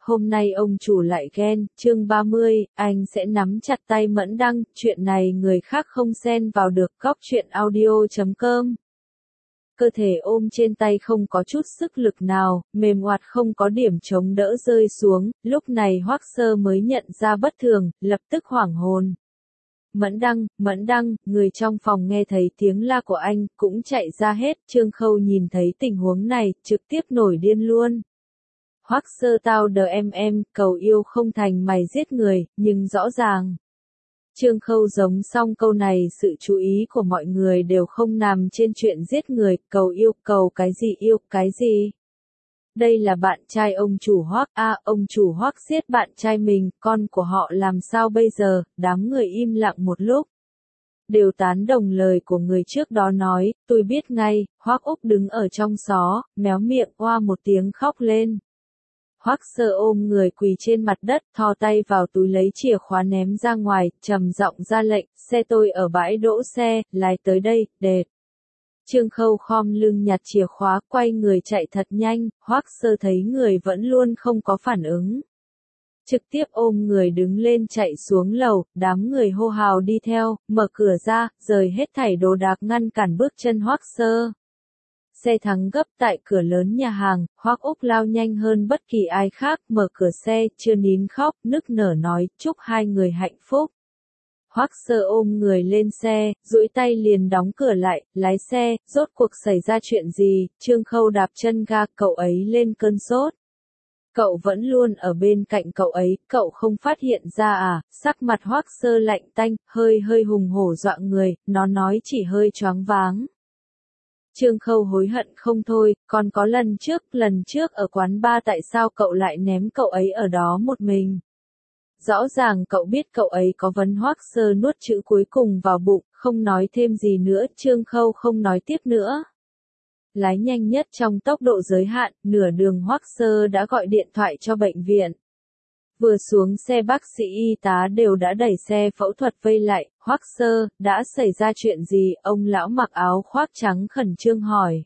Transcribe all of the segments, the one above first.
hôm nay ông chủ lại ghen, chương 30, anh sẽ nắm chặt tay Mẫn Đăng, chuyện này người khác không xen vào được, góc chuyện audio.com. Cơ thể ôm trên tay không có chút sức lực nào, mềm oạt không có điểm chống đỡ rơi xuống, lúc này Hoắc Sơ mới nhận ra bất thường, lập tức hoảng hồn. Mẫn Đăng, người trong phòng nghe thấy tiếng la của anh, cũng chạy ra hết, Trương Khâu nhìn thấy tình huống này, trực tiếp nổi điên luôn. Hoắc Sơ tao đờ em, cầu yêu không thành mày giết người, nhưng rõ ràng. Trương Khâu giống xong câu này sự chú ý của mọi người đều không nằm trên chuyện giết người, cầu yêu cái gì. Đây là bạn trai ông chủ Hoắc, ông chủ Hoắc giết bạn trai mình, con của họ làm sao bây giờ, đám người im lặng một lúc. Đều tán đồng lời của người trước đó nói, tôi biết ngay, Hoắc Úc đứng ở trong xó, méo miệng oa một tiếng khóc lên. Hoắc Sơ ôm người quỳ trên mặt đất, thò tay vào túi lấy chìa khóa ném ra ngoài, trầm giọng ra lệnh, xe tôi ở bãi đỗ xe, lái tới đây, đệt. Trương Khâu khom lưng nhặt chìa khóa, quay người chạy thật nhanh, Hoắc Sơ thấy người vẫn luôn không có phản ứng. Trực tiếp ôm người đứng lên chạy xuống lầu, đám người hô hào đi theo, mở cửa ra, rời hết thảy đồ đạc ngăn cản bước chân Hoắc Sơ. Xe thắng gấp tại cửa lớn nhà hàng, Hoắc Úc lao nhanh hơn bất kỳ ai khác, mở cửa xe, chưa nín khóc, nức nở nói, chúc hai người hạnh phúc. Hoắc Sơ ôm người lên xe, duỗi tay liền đóng cửa lại, lái xe, rốt cuộc xảy ra chuyện gì, Trương Khâu đạp chân ga, cậu ấy lên cơn sốt. Cậu vẫn luôn ở bên cạnh cậu ấy, cậu không phát hiện ra à, sắc mặt Hoắc Sơ lạnh tanh, hơi hùng hổ dọa người, nó nói chỉ hơi choáng váng. Trương Khâu hối hận không thôi, còn có lần trước ở quán bar tại sao cậu lại ném cậu ấy ở đó một mình. Rõ ràng cậu biết cậu ấy có vấn. Hoắc Sơ nuốt chữ cuối cùng vào bụng, không nói thêm gì nữa, Trương Khâu không nói tiếp nữa. Lái nhanh nhất trong tốc độ giới hạn, nửa đường Hoắc Sơ đã gọi điện thoại cho bệnh viện. Vừa xuống xe bác sĩ y tá đều đã đẩy xe phẫu thuật vây lại, Hoắc Sơ, đã xảy ra chuyện gì, ông lão mặc áo khoác trắng khẩn trương hỏi.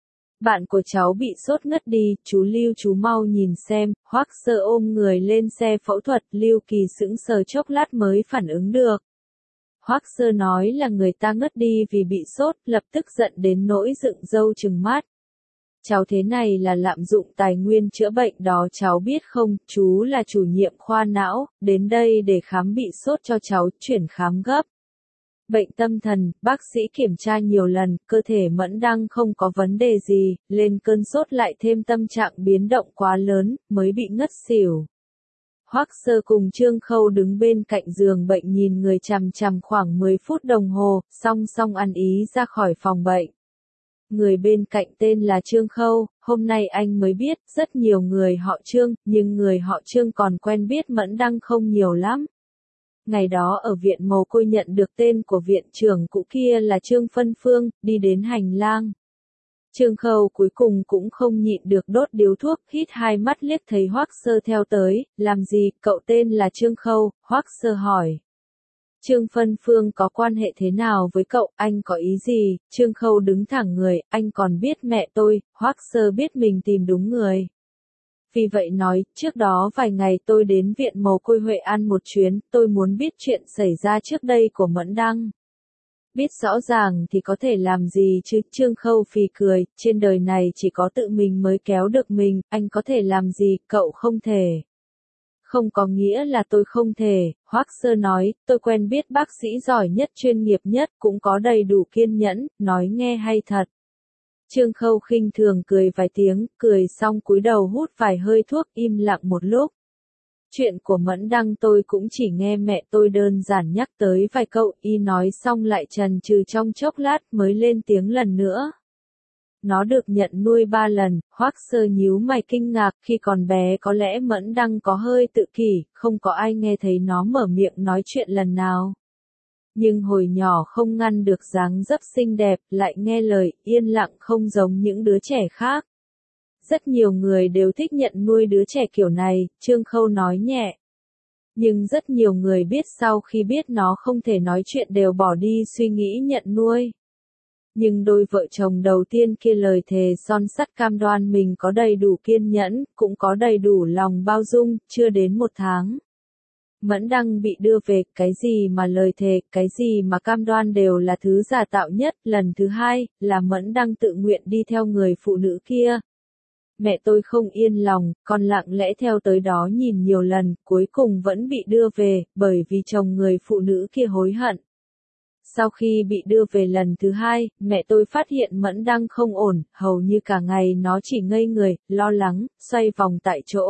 Bạn của cháu bị sốt ngất đi, chú Lưu chú mau nhìn xem, Hoắc Sơ ôm người lên xe phẫu thuật, Lưu Kỳ sững sờ chốc lát mới phản ứng được. Hoắc Sơ nói là người ta ngất đi vì bị sốt, lập tức giận đến nỗi dựng râu trừng mắt. Cháu thế này là lạm dụng tài nguyên chữa bệnh đó cháu biết không, chú là chủ nhiệm khoa não, đến đây để khám bị sốt cho cháu, chuyển khám gấp. Bệnh tâm thần, bác sĩ kiểm tra nhiều lần, cơ thể Mẫn Đăng không có vấn đề gì, lên cơn sốt lại thêm tâm trạng biến động quá lớn, mới bị ngất xỉu. Hoắc Sơ cùng Trương Khâu đứng bên cạnh giường bệnh nhìn người chằm chằm khoảng 10 phút đồng hồ, song ăn ý ra khỏi phòng bệnh. Người bên cạnh tên là Trương Khâu, hôm nay anh mới biết, rất nhiều người họ Trương, nhưng người họ Trương còn quen biết Mẫn Đăng không nhiều lắm. Ngày đó ở viện mồ côi nhận được tên của viện trưởng cũ kia là Trương Phân Phương, đi đến hành lang. Trương Khâu cuối cùng cũng không nhịn được đốt điếu thuốc, hít hai mắt liếc thấy Hoắc Sơ theo tới, làm gì, cậu tên là Trương Khâu, Hoắc Sơ hỏi. Trương Phân Phương có quan hệ thế nào với cậu, anh có ý gì, Trương Khâu đứng thẳng người, anh còn biết mẹ tôi, Hoắc Sơ biết mình tìm đúng người. Vì vậy nói, trước đó vài ngày tôi đến viện mồ côi Huệ An một chuyến, tôi muốn biết chuyện xảy ra trước đây của Mẫn Đăng. Biết rõ ràng thì có thể làm gì chứ, Trương Khâu phì cười, trên đời này chỉ có tự mình mới kéo được mình, anh có thể làm gì, cậu không thể. Không có nghĩa là tôi không thể, Hoắc Sơ nói, tôi quen biết bác sĩ giỏi nhất chuyên nghiệp nhất, cũng có đầy đủ kiên nhẫn, nói nghe hay thật. Trương Khâu khinh thường cười vài tiếng, cười xong cúi đầu hút vài hơi thuốc, im lặng một lúc. Chuyện của Mẫn Đăng tôi cũng chỉ nghe mẹ tôi đơn giản nhắc tới vài câu, y nói xong lại chần chừ trong chốc lát mới lên tiếng lần nữa. Nó được nhận nuôi 3 lần, Hoắc Sơ nhíu mày kinh ngạc, khi còn bé có lẽ Mẫn Đăng có hơi tự kỷ, không có ai nghe thấy nó mở miệng nói chuyện lần nào. Nhưng hồi nhỏ không ngăn được dáng dấp xinh đẹp, lại nghe lời, yên lặng không giống những đứa trẻ khác. Rất nhiều người đều thích nhận nuôi đứa trẻ kiểu này, Trương Khâu nói nhẹ. Nhưng rất nhiều người biết sau khi biết nó không thể nói chuyện đều bỏ đi suy nghĩ nhận nuôi. Nhưng đôi vợ chồng đầu tiên kia lời thề son sắt cam đoan mình có đầy đủ kiên nhẫn, cũng có đầy đủ lòng bao dung, chưa đến 1 tháng. Mẫn Đăng bị đưa về, cái gì mà lời thề, cái gì mà cam đoan đều là thứ giả tạo nhất. Lần thứ 2, là Mẫn Đăng tự nguyện đi theo người phụ nữ kia. Mẹ tôi không yên lòng, còn lặng lẽ theo tới đó nhìn nhiều lần, cuối cùng vẫn bị đưa về, bởi vì chồng người phụ nữ kia hối hận. Sau khi bị đưa về lần thứ 2, mẹ tôi phát hiện Mẫn Đăng không ổn, hầu như cả ngày nó chỉ ngây người, lo lắng, xoay vòng tại chỗ.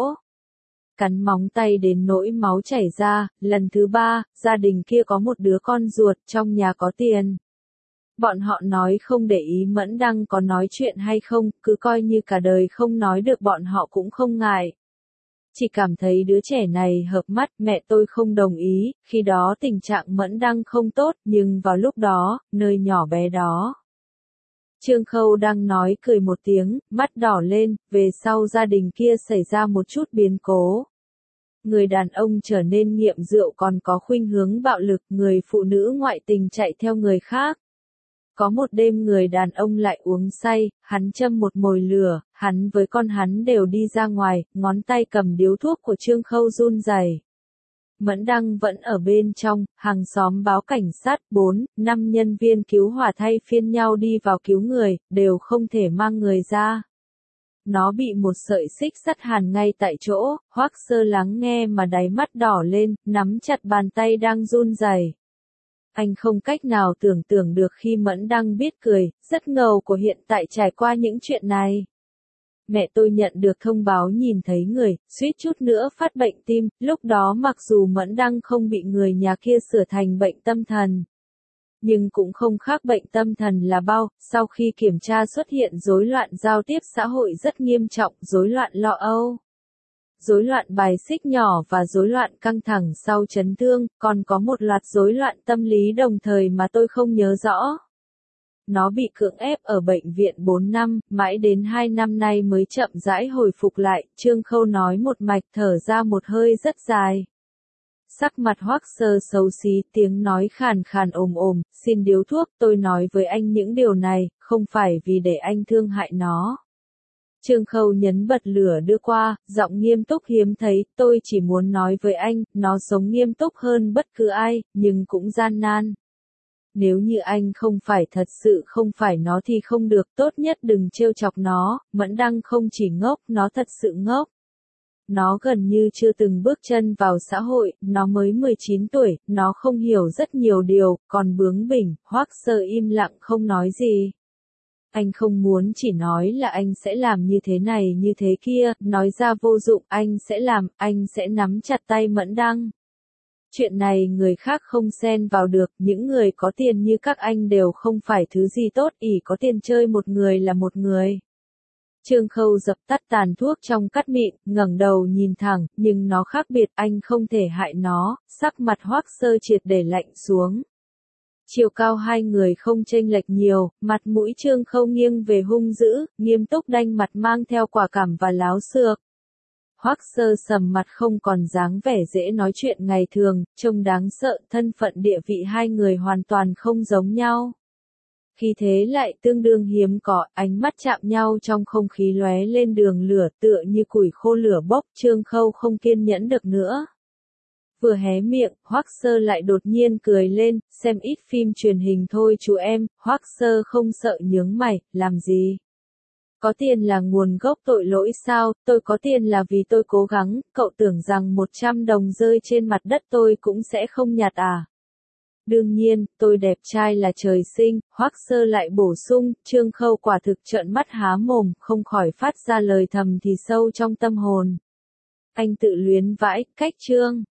Cắn móng tay đến nỗi máu chảy ra. Lần thứ 3, gia đình kia có một đứa con ruột, trong nhà có tiền. Bọn họ nói không để ý Mẫn Đăng có nói chuyện hay không, cứ coi như cả đời không nói được, bọn họ cũng không ngại. Chỉ cảm thấy đứa trẻ này hợp mắt, mẹ tôi không đồng ý, khi đó tình trạng Mẫn Đăng không tốt, nhưng vào lúc đó, nơi nhỏ bé đó. Trương Khâu đang nói cười một tiếng, mắt đỏ lên, về sau gia đình kia xảy ra một chút biến cố. Người đàn ông trở nên nghiện rượu còn có khuynh hướng bạo lực, người phụ nữ ngoại tình chạy theo người khác. Có một đêm người đàn ông lại uống say, hắn châm một mồi lửa, hắn với con hắn đều đi ra ngoài, ngón tay cầm điếu thuốc của Trương Khâu run rẩy. Mẫn Đăng vẫn ở bên trong, hàng xóm báo cảnh sát, 4-5 nhân viên cứu hỏa thay phiên nhau đi vào cứu người, đều không thể mang người ra. Nó bị một sợi xích sắt hàn ngay tại chỗ. Hoắc Sơ lắng nghe mà đáy mắt đỏ lên, nắm chặt bàn tay đang run rẩy. Anh không cách nào tưởng tượng được khi Mẫn Đăng biết cười, rất ngầu của hiện tại trải qua những chuyện này. Mẹ tôi nhận được thông báo nhìn thấy người, suýt chút nữa phát bệnh tim, lúc đó mặc dù Mẫn Đăng không bị người nhà kia sửa thành bệnh tâm thần. Nhưng cũng không khác bệnh tâm thần là bao, sau khi kiểm tra xuất hiện rối loạn giao tiếp xã hội rất nghiêm trọng, rối loạn lo âu, rối loạn bài xích nhỏ và rối loạn căng thẳng sau chấn thương, còn có một loạt rối loạn tâm lý đồng thời mà tôi không nhớ rõ. Nó bị cưỡng ép ở bệnh viện 4 năm, mãi đến 2 năm nay mới chậm rãi hồi phục lại. Trương Khâu nói một mạch, thở ra một hơi rất dài. Sắc mặt Hoắc Sơ xấu xí, tiếng nói khàn khàn ồm, xin điếu thuốc, tôi nói với anh những điều này, không phải vì để anh thương hại nó. Trương Khâu nhấn bật lửa đưa qua, giọng nghiêm túc hiếm thấy, tôi chỉ muốn nói với anh, nó sống nghiêm túc hơn bất cứ ai, nhưng cũng gian nan. Nếu như anh không phải thật sự không phải nó thì không được, tốt nhất đừng trêu chọc nó. Mẫn Đăng không chỉ ngốc, nó thật sự ngốc. Nó gần như chưa từng bước chân vào xã hội, nó mới 19 tuổi, nó không hiểu rất nhiều điều, còn bướng bỉnh. Hoắc Sơ im lặng không nói gì. Anh không muốn chỉ nói là anh sẽ làm như thế này như thế kia, nói ra vô dụng, anh sẽ làm, anh sẽ nắm chặt tay Mẫn Đăng. Chuyện này người khác không xen vào được, những người có tiền như các anh đều không phải thứ gì tốt, ỷ có tiền chơi một người là một người. Trương Khâu dập tắt tàn thuốc trong cát mịn, ngẩng đầu nhìn thẳng, nhưng nó khác biệt, anh không thể hại nó. Sắc mặt Hoắc Sơ triệt để lạnh xuống. Chiều cao hai người không chênh lệch nhiều, mặt mũi Trương Khâu nghiêng về hung dữ, nghiêm túc đanh mặt mang theo quả cảm và láo xược. Hoắc Sơ sầm mặt không còn dáng vẻ dễ nói chuyện ngày thường, trông đáng sợ, thân phận địa vị hai người hoàn toàn không giống nhau. Khi thế lại tương đương hiếm có, ánh mắt chạm nhau trong không khí lóe lên đường lửa tựa như củi khô lửa bốc. Trương Khâu không kiên nhẫn được nữa. Vừa hé miệng, Hoắc Sơ lại đột nhiên cười lên, xem ít phim truyền hình thôi chú em. Hoắc Sơ không sợ nhướng mày, làm gì? Có tiền là nguồn gốc tội lỗi sao? Tôi có tiền là vì tôi cố gắng, cậu tưởng rằng 100 đồng rơi trên mặt đất tôi cũng sẽ không nhặt à? Đương nhiên, tôi đẹp trai là trời sinh. Hoắc Sơ lại bổ sung. Trương Khâu quả thực trợn mắt há mồm, không khỏi phát ra lời thầm thì sâu trong tâm hồn. Anh tự luyến vãi, cách Trương